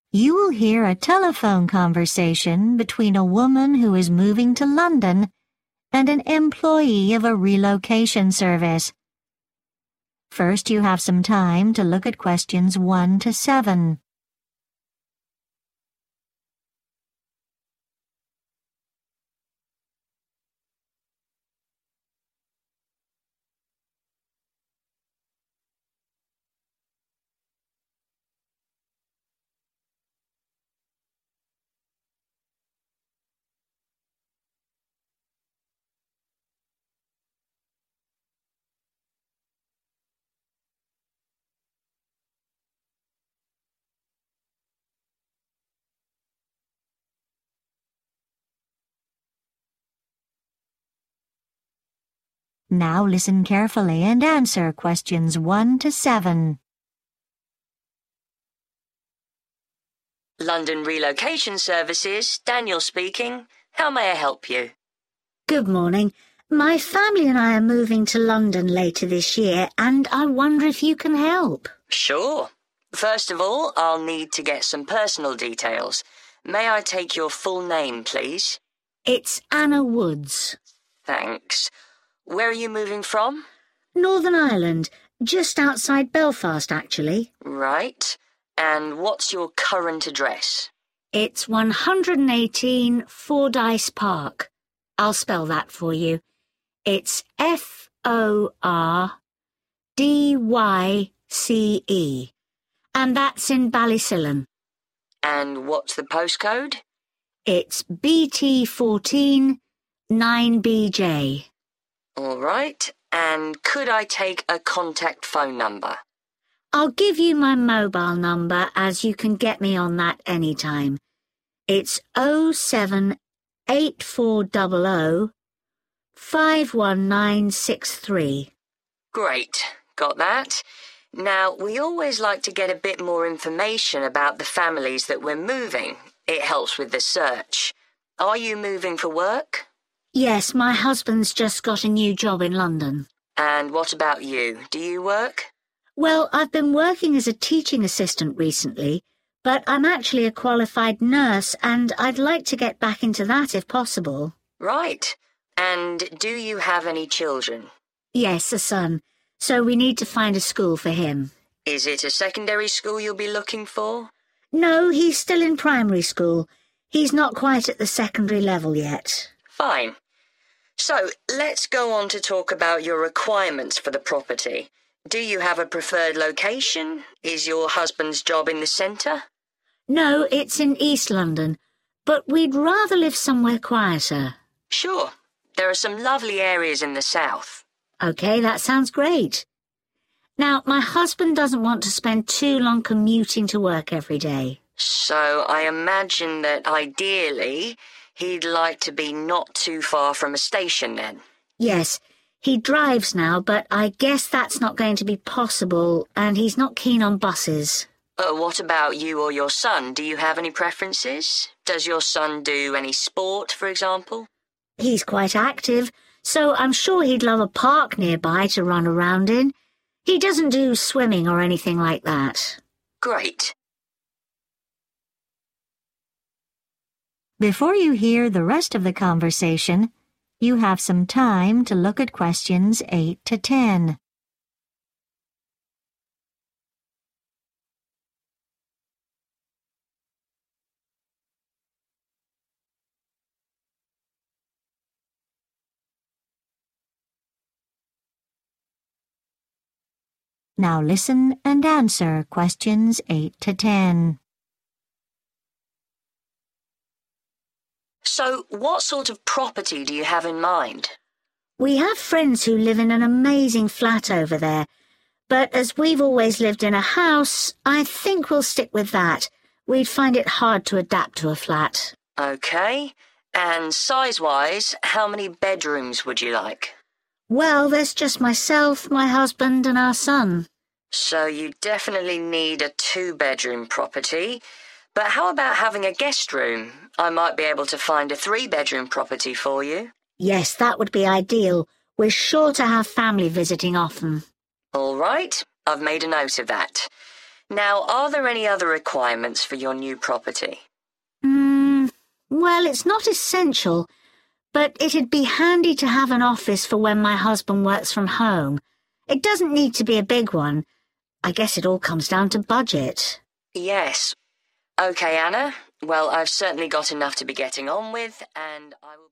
You will hear a telephone conversation between a woman who is moving to London and an employee of a relocation service. First, you have some time to look at questions 1 to 7. Now listen carefully and answer questions 1 to 7. London Relocation Services, Daniel speaking. How may I help you? Good morning. My family and I are moving to London later this year, and I wonder if you can help. Sure. First of all, I'll need to get some personal details. May I take your full name, please? It's Anna Woods. Thanks. Where are you moving from? Northern Ireland, just outside Belfast, actually. Right. And what's your current address? It's 118 Fordyce Park. I'll spell that for you. It's Fordyce. And that's in Ballysillan. And what's the postcode? It's BT14 9BJ. All right. And could I take a contact phone number? I'll give you my mobile number as you can get me on that anytime. It's 07840 51963. Great. Got that. Now, we always like to get a bit more information about the families that we're moving. It helps with the search. Are you moving for work? Yes, my husband's just got a new job in London. And what about you? Do you work? Well, I've been working as a teaching assistant recently, but I'm actually a qualified nurse and I'd like to get back into that if possible. Right. And do you have any children? Yes, a son. So we need to find a school for him. Is it a secondary school you'll be looking for? No, he's still in primary school. He's not quite at the secondary level yet. Fine. So, let's go on to talk about your requirements for the property. Do you have a preferred location? Is your husband's job in the centre? No, it's in East London, but we'd rather live somewhere quieter. Sure. There are some lovely areas in the south. OK, that sounds great. Now, my husband doesn't want to spend too long commuting to work every day. So I imagine that ideally he'd like to be not too far from a station then. Yes, he drives now, but I guess that's not going to be possible, and he's not keen on buses. What about you or your son? Do you have any preferences? Does your son do any sport, for example? He's quite active, so I'm sure he'd love a park nearby to run around in. He doesn't do swimming or anything like that. Great. Before you hear the rest of the conversation, you have some time to look at questions 8 to 10. Now listen and answer questions 8 to 10. So, what sort of property do you have in mind? We have friends who live in an amazing flat over there, but as we've always lived in a house, I think we'll stick with that. We'd find it hard to adapt to a flat. OK. And size-wise, how many bedrooms would you like? Well, there's just myself, my husband and our son. So you definitely need a 2-bedroom property. But how about having a guest room? I might be able to find a 3-bedroom property for you. Yes, that would be ideal. We're sure to have family visiting often. All right, I've made a note of that. Now, are there any other requirements for your new property? Well, it's not essential, but it'd be handy to have an office for when my husband works from home. It doesn't need to be a big one. I guess it all comes down to budget. Yes. Okay, Anna. Well, I've certainly got enough to be getting on with, and I will...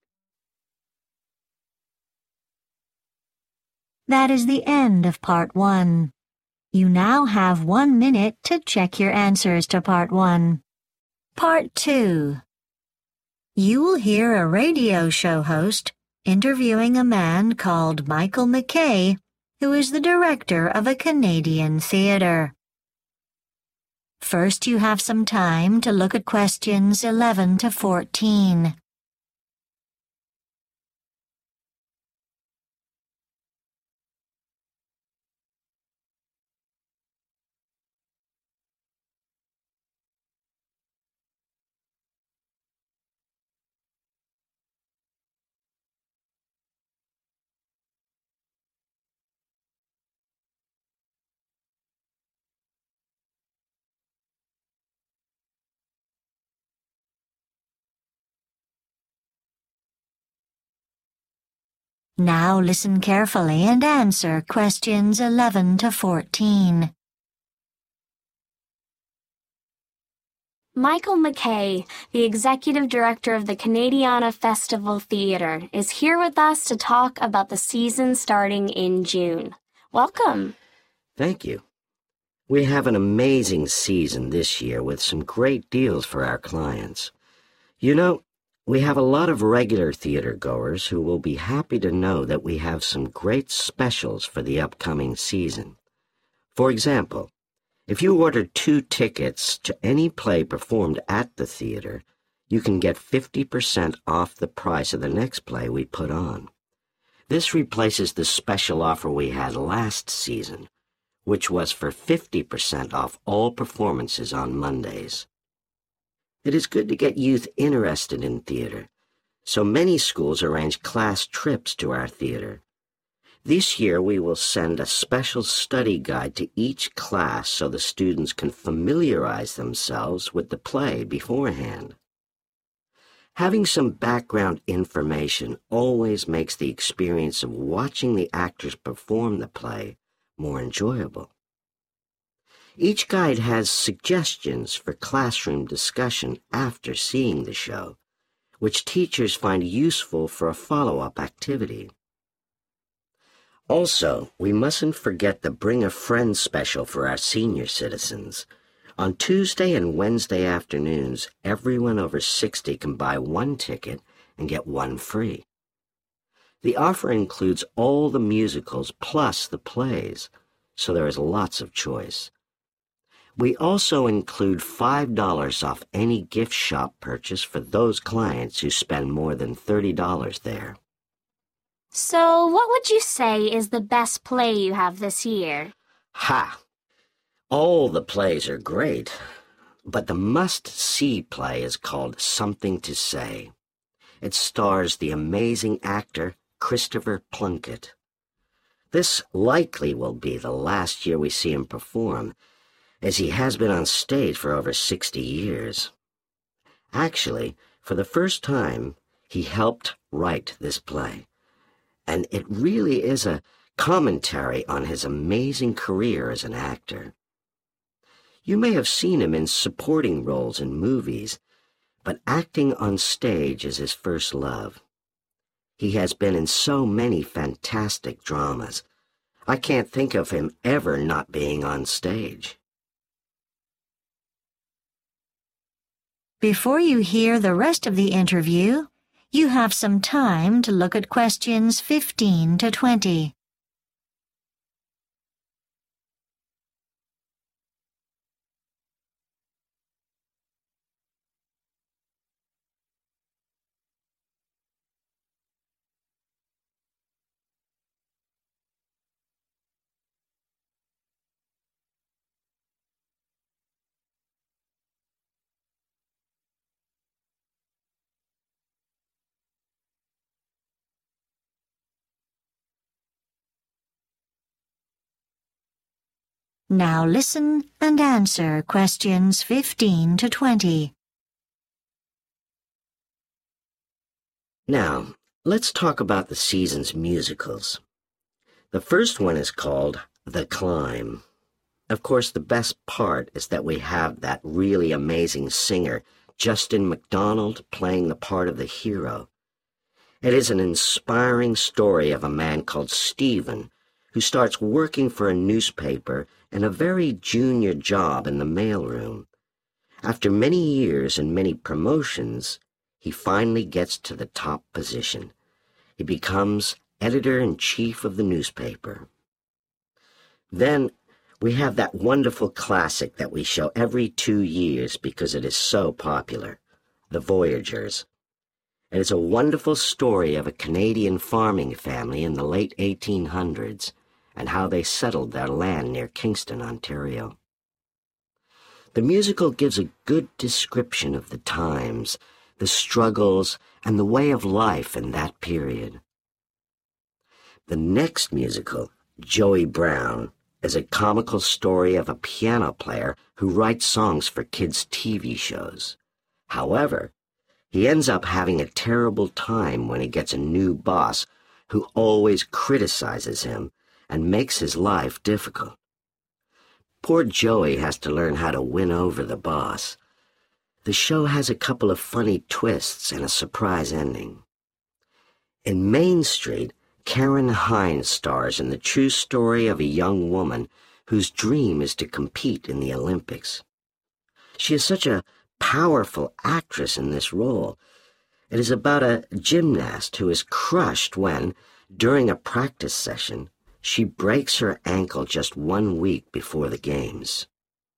That is the end of Part 1. You now have 1 minute to check your answers to Part 1. Part 2. You will hear a radio show host interviewing a man called Michael McKay, who is the director of a Canadian theatre. First, you have some time to look at questions 11 to 14. Now listen carefully and answer questions 11 to 14. Michael McKay, the executive director of the Canadiana Festival Theatre, is here with us to talk about the season starting in June. Welcome. Thank you. We have an amazing season this year with some great deals for our clients. You know, we have a lot of regular theater goers who will be happy to know that we have some great specials for the upcoming season. For example, if you order 2 tickets to any play performed at the theater, you can get 50% off the price of the next play we put on. This replaces the special offer we had last season, which was for 50% off all performances on Mondays. It is good to get youth interested in theater, so many schools arrange class trips to our theater. This year we will send a special study guide to each class so the students can familiarize themselves with the play beforehand. Having some background information always makes the experience of watching the actors perform the play more enjoyable. Each guide has suggestions for classroom discussion after seeing the show, which teachers find useful for a follow-up activity. Also, we mustn't forget the Bring a Friend special for our senior citizens. On Tuesday and Wednesday afternoons, everyone over 60 can buy 1 ticket and get 1 free. The offer includes all the musicals plus the plays, so there is lots of choice. We also include $5 off any gift shop purchase for those clients who spend more than $30 there. So, what would you say is the best play you have this year? Ha! All the plays are great, but the must-see play is called Something to Say. It stars the amazing actor Christopher Plunkett. This likely will be the last year we see him perform, as he has been on stage for over 60 years. Actually, for the first time, he helped write this play, and it really is a commentary on his amazing career as an actor. You may have seen him in supporting roles in movies, but acting on stage is his first love. He has been in so many fantastic dramas. I can't think of him ever not being on stage. Before you hear the rest of the interview, you have some time to look at questions 15 to 20. Now listen and answer questions 15 to 20. Now, let's talk about the season's musicals. The first one is called The Climb. Of course, the best part is that we have that really amazing singer, Justin McDonald, playing the part of the hero. It is an inspiring story of a man called Stephen, who starts working for a newspaper in a very junior job in the mailroom. After many years and many promotions, he finally gets to the top position. He becomes editor-in-chief of the newspaper. Then we have that wonderful classic that we show every 2 years because it is so popular, The Voyagers. It is a wonderful story of a Canadian farming family in the late 1800s and how they settled their land near Kingston, Ontario. The musical gives a good description of the times, the struggles, and the way of life in that period. The next musical, Joey Brown, is a comical story of a piano player who writes songs for kids' TV shows. However, he ends up having a terrible time when he gets a new boss who always criticizes him and makes his life difficult. Poor Joey has to learn how to win over the boss. The show has a couple of funny twists and a surprise ending. In Main Street, Karen Hines stars in the true story of a young woman whose dream is to compete in the Olympics. She is such a powerful actress in this role. It is about a gymnast who is crushed when, during a practice session, she breaks her ankle just 1 week before the games.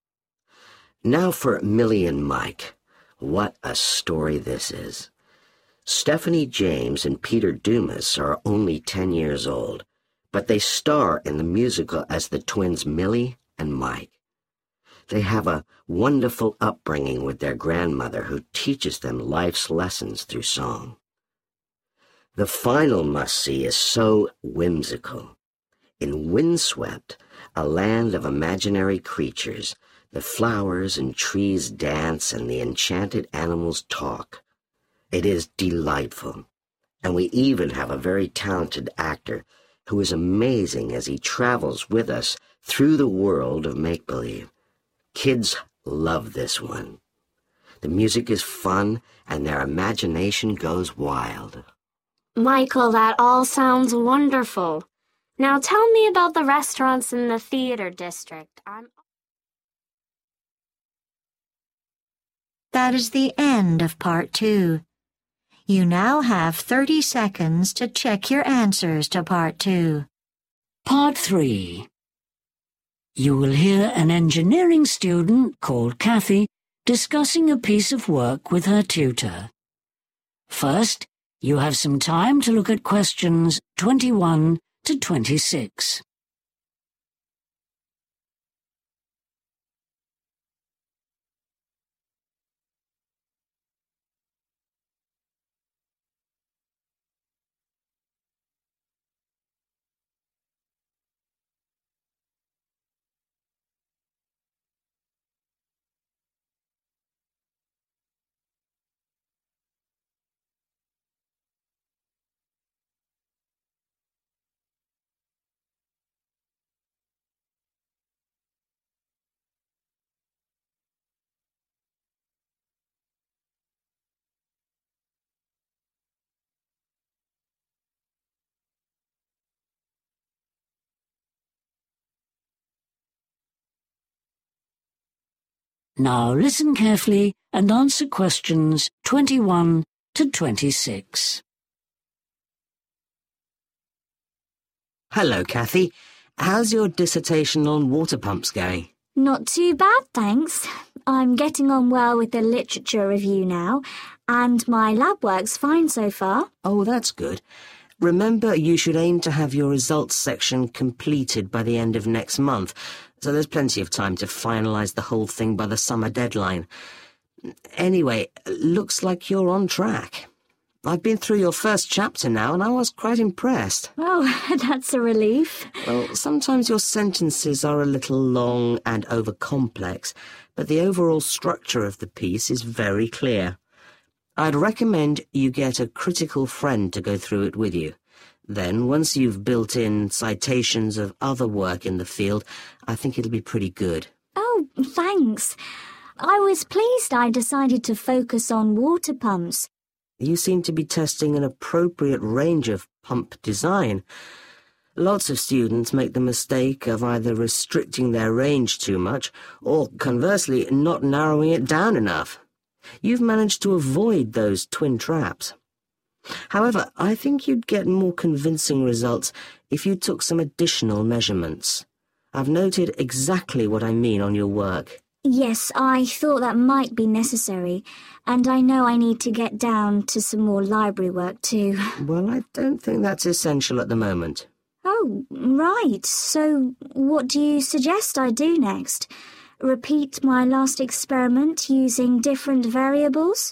Now for Millie and Mike. What a story this is. Stephanie James and Peter Dumas are only 10 years old, but they star in the musical as the twins Millie and Mike. They have a wonderful upbringing with their grandmother who teaches them life's lessons through song. The final must-see is so whimsical. In Windswept, a land of imaginary creatures, the flowers and trees dance and the enchanted animals talk. It is delightful, and we even have a very talented actor who is amazing as he travels with us through the world of make-believe. Kids love this one. The music is fun, and their imagination goes wild. Michael, that all sounds wonderful. Now tell me about the restaurants in the theater district. That is the end of part 2. You now have 30 seconds to check your answers to part 2. Part 3. You will hear an engineering student called Kathy discussing a piece of work with her tutor. First, you have some time to look at questions 21 to 26. Now listen carefully and answer questions 21 to 26. Hello, Kathy. How's your dissertation on water pumps going? Not too bad, thanks. I'm getting on well with the literature review now, and my lab work's fine so far. Oh, that's good. Remember, you should aim to have your results section completed by the end of next month, so there's plenty of time to finalise the whole thing by the summer deadline. Anyway, looks like you're on track. I've been through your first chapter now, and I was quite impressed. Oh, that's a relief. Well, sometimes your sentences are a little long and over-complex, but the overall structure of the piece is very clear. I'd recommend you get a critical friend to go through it with you. Then, once you've built in citations of other work in the field, I think it'll be pretty good. Oh, thanks. I was pleased I decided to focus on water pumps. You seem to be testing an appropriate range of pump design. Lots of students make the mistake of either restricting their range too much or, conversely, not narrowing it down enough. You've managed to avoid those twin traps. However, I think you'd get more convincing results if you took some additional measurements. I've noted exactly what I mean on your work. Yes, I thought that might be necessary, and I know I need to get down to some more library work too. Well, I don't think that's essential at the moment. Oh, right. So what do you suggest I do next? Repeat my last experiment using different variables?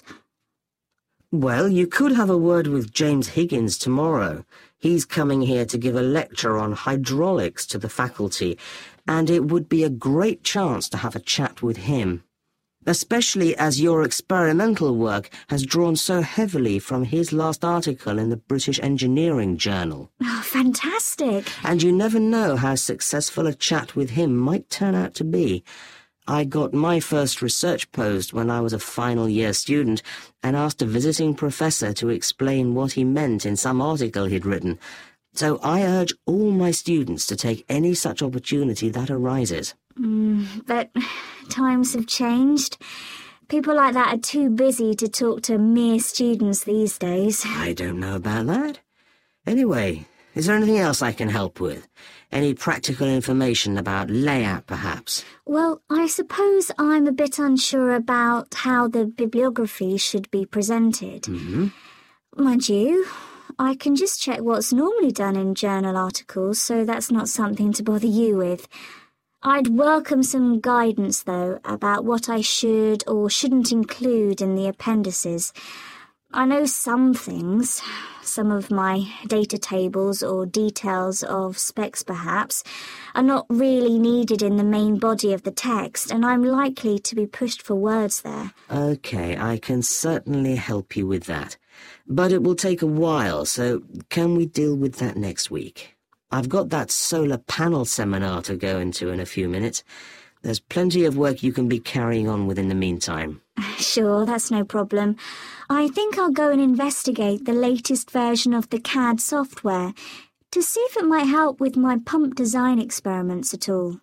Well, you could have a word with James Higgins tomorrow. He's coming here to give a lecture on hydraulics to the faculty, and it would be a great chance to have a chat with him, especially as your experimental work has drawn so heavily from his last article in the British Engineering Journal. Oh, fantastic. And you never know how successful a chat with him might turn out to be. I got my first research post when I was a final year student and asked a visiting professor to explain what he meant in some article he'd written. So I urge all my students to take any such opportunity that arises. But times have changed. People like that are too busy to talk to mere students these days. I don't know about that. Anyway, is there anything else I can help with? Any practical information about layout, perhaps? Well, I suppose I'm a bit unsure about how the bibliography should be presented. Mm-hmm. Mind you, I can just check what's normally done in journal articles, so that's not something to bother you with. I'd welcome some guidance, though, about what I should or shouldn't include in the appendices. I know some things, some of my data tables or details of specs perhaps, are not really needed in the main body of the text, and I'm likely to be pushed for words there. Okay, I can certainly help you with that. But it will take a while, so can we deal with that next week? I've got that solar panel seminar to go into in a few minutes. There's plenty of work you can be carrying on with in the meantime. Sure, that's no problem. I think I'll go and investigate the latest version of the CAD software to see if it might help with my pump design experiments at all.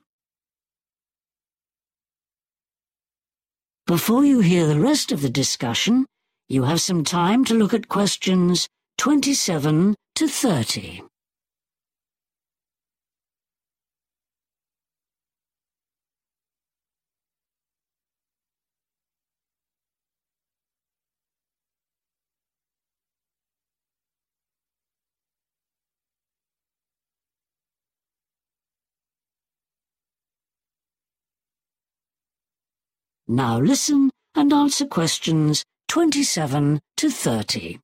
Before you hear the rest of the discussion, you have some time to look at questions 27 to 30. Now listen and answer questions 27 to 30.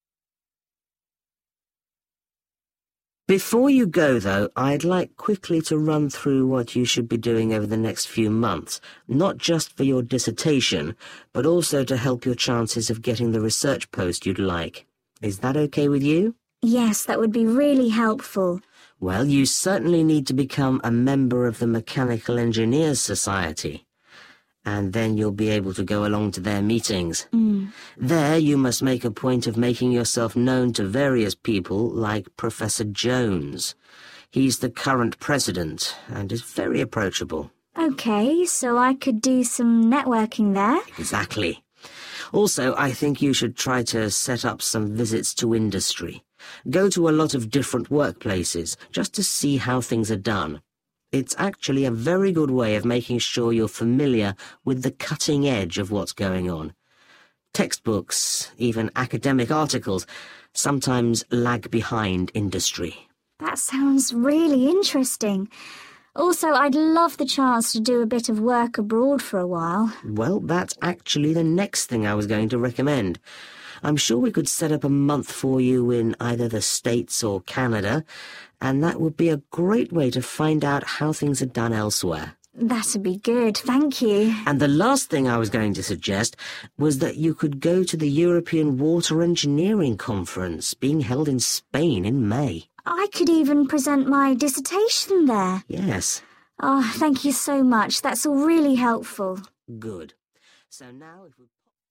Before you go, though, I'd like quickly to run through what you should be doing over the next few months, not just for your dissertation, but also to help your chances of getting the research post you'd like. Is that okay with you? Yes, that would be really helpful. Well, you certainly need to become a member of the Mechanical Engineers Society. And then you'll be able to go along to their meetings. There you must make a point of making yourself known to various people like Professor Jones. He's the current president and is very approachable. Okay, so I could do some networking there. Exactly. Also, I think you should try to set up some visits to industry. Go to a lot of different workplaces just to see how things are done. It's actually a very good way of making sure you're familiar with the cutting edge of what's going on. Textbooks, even academic articles, sometimes lag behind industry. That sounds really interesting. Also, I'd love the chance to do a bit of work abroad for a while. Well, that's actually the next thing I was going to recommend. I'm sure we could set up a month for you in either the States or Canada, and that would be a great way to find out how things are done elsewhere. That'd be good, thank you. And the last thing I was going to suggest was that you could go to the European Water Engineering Conference being held in Spain in May. I could even present my dissertation there. Yes. Oh, thank you so much. That's all really helpful. Good. So now if we...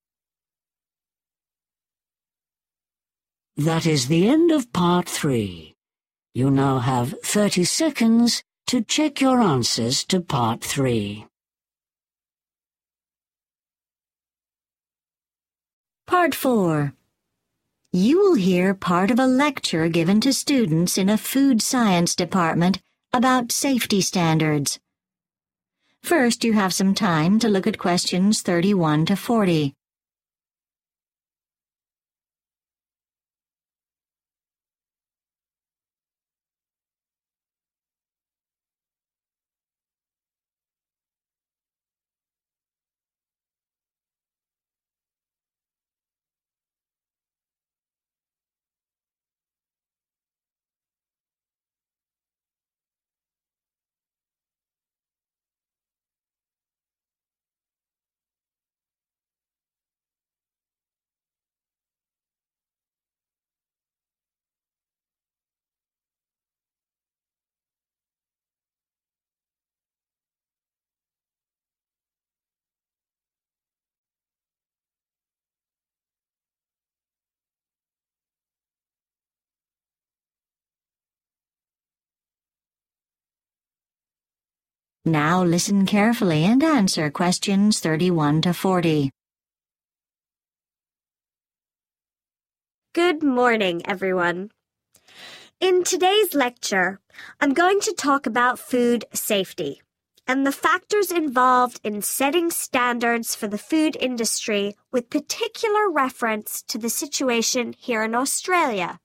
That is the end of part 3. You now have 30 seconds to check your answers to part 3. Part 4. You will hear part of a lecture given to students in a food science department about safety standards. First, you have some time to look at questions 31 to 40. Now listen carefully and answer questions 31 to 40. Good morning, everyone. In today's lecture, I'm going to talk about food safety and the factors involved in setting standards for the food industry with particular reference to the situation here in Australia.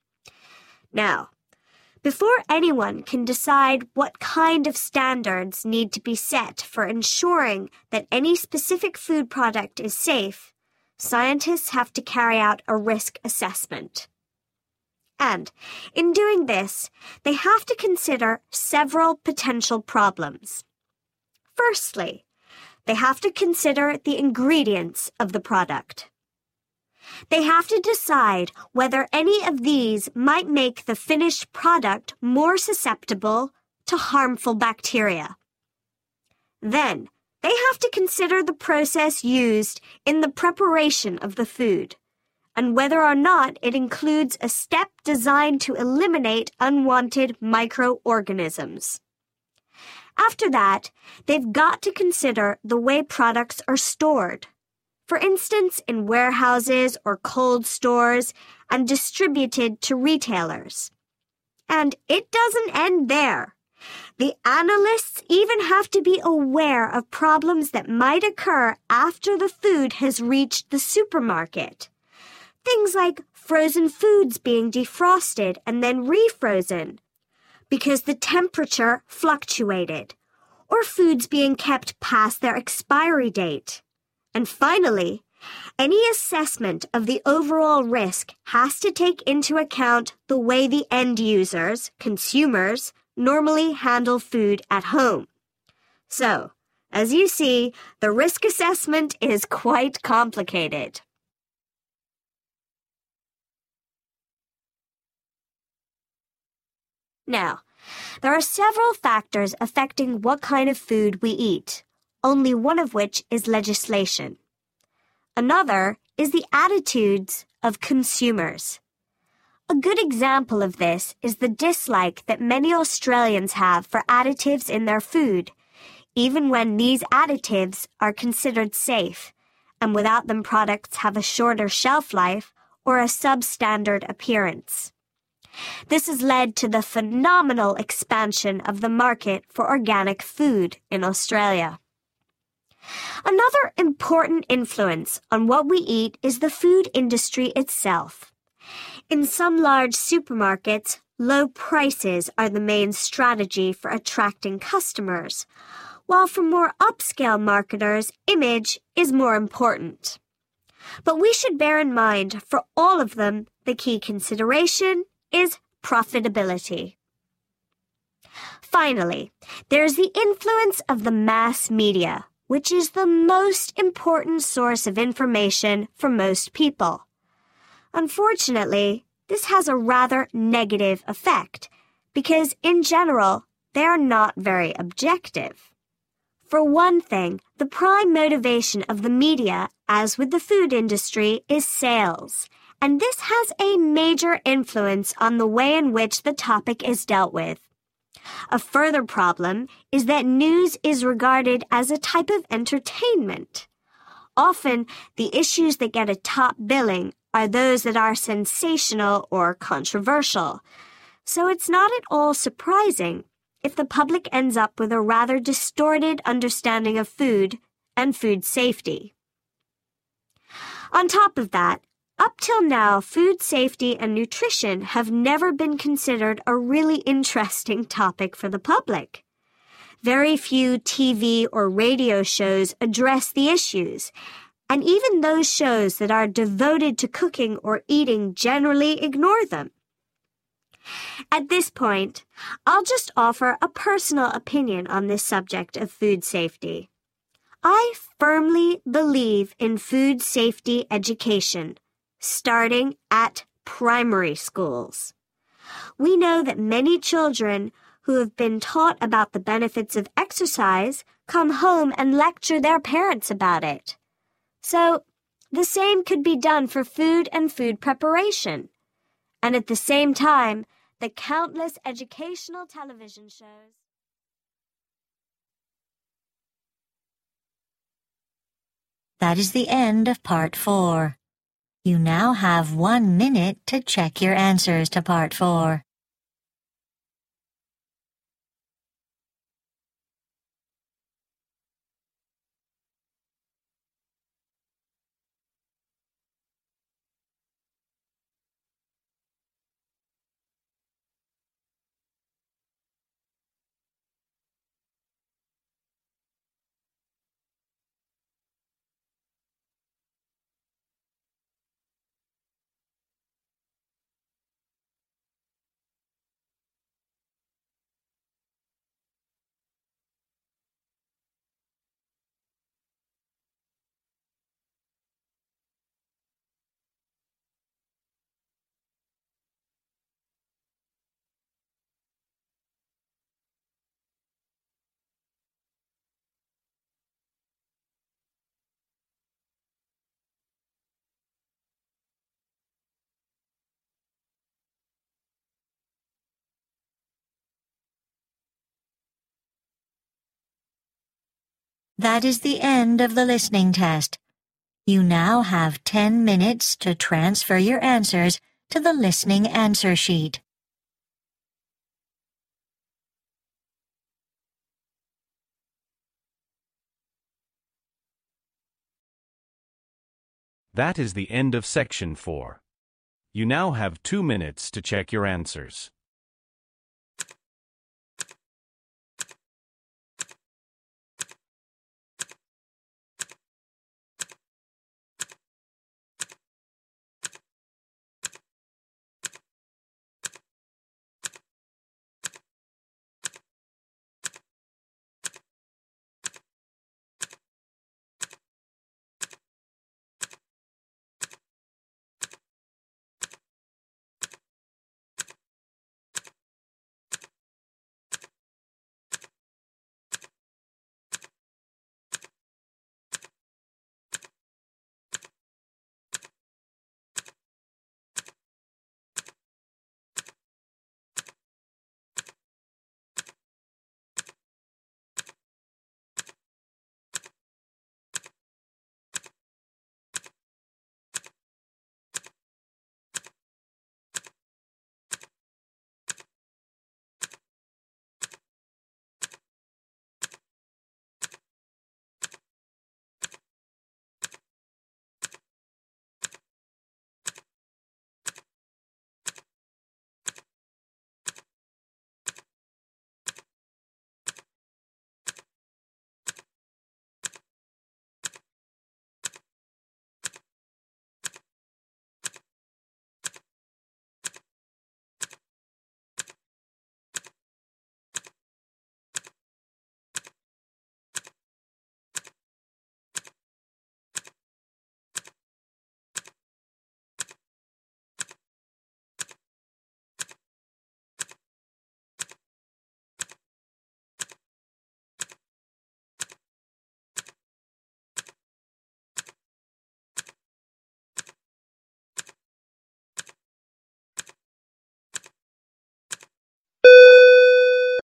Now, before anyone can decide what kind of standards need to be set for ensuring that any specific food product is safe, scientists have to carry out a risk assessment. And in doing this, they have to consider several potential problems. Firstly, they have to consider the ingredients of the product. They have to decide whether any of these might make the finished product more susceptible to harmful bacteria. Then, they have to consider the process used in the preparation of the food, and whether or not it includes a step designed to eliminate unwanted microorganisms. After that, they've got to consider the way products are stored. For instance, in warehouses or cold stores, and distributed to retailers. And it doesn't end there. The analysts even have to be aware of problems that might occur after the food has reached the supermarket. Things like frozen foods being defrosted and then refrozen because the temperature fluctuated, or foods being kept past their expiry date. And finally, any assessment of the overall risk has to take into account the way the end users, consumers, normally handle food at home. So, as you see, the risk assessment is quite complicated. Now, there are several factors affecting what kind of food we eat, only one of which is legislation. Another is the attitudes of consumers. A good example of this is the dislike that many Australians have for additives in their food, even when these additives are considered safe, and without them products have a shorter shelf life or a substandard appearance. This has led to the phenomenal expansion of the market for organic food in Australia. Another important influence on what we eat is the food industry itself. In some large supermarkets, low prices are the main strategy for attracting customers, while for more upscale marketers, image is more important. But we should bear in mind, for all of them, the key consideration is profitability. Finally, there's the influence of the mass media, which is the most important source of information for most people. Unfortunately, this has a rather negative effect, because in general, they are not very objective. For one thing, the prime motivation of the media, as with the food industry, is sales, and this has a major influence on the way in which the topic is dealt with. A further problem is that news is regarded as a type of entertainment. Often, the issues that get a top billing are those that are sensational or controversial, so it's not at all surprising if the public ends up with a rather distorted understanding of food and food safety. On top of that, up till now, food safety and nutrition have never been considered a really interesting topic for the public. Very few TV or radio shows address the issues, and even those shows that are devoted to cooking or eating generally ignore them. At this point, I'll just offer a personal opinion on this subject of food safety. I firmly believe in food safety education, starting at primary schools. We know that many children who have been taught about the benefits of exercise come home and lecture their parents about it. So, the same could be done for food and food preparation. And at the same time, the countless educational television shows. That is the end of Part 4. You now have 1 minute to check your answers to Part 4. That is the end of the listening test. You now have 10 minutes to transfer your answers to the listening answer sheet. That is the end of Section 4. You now have 2 minutes to check your answers.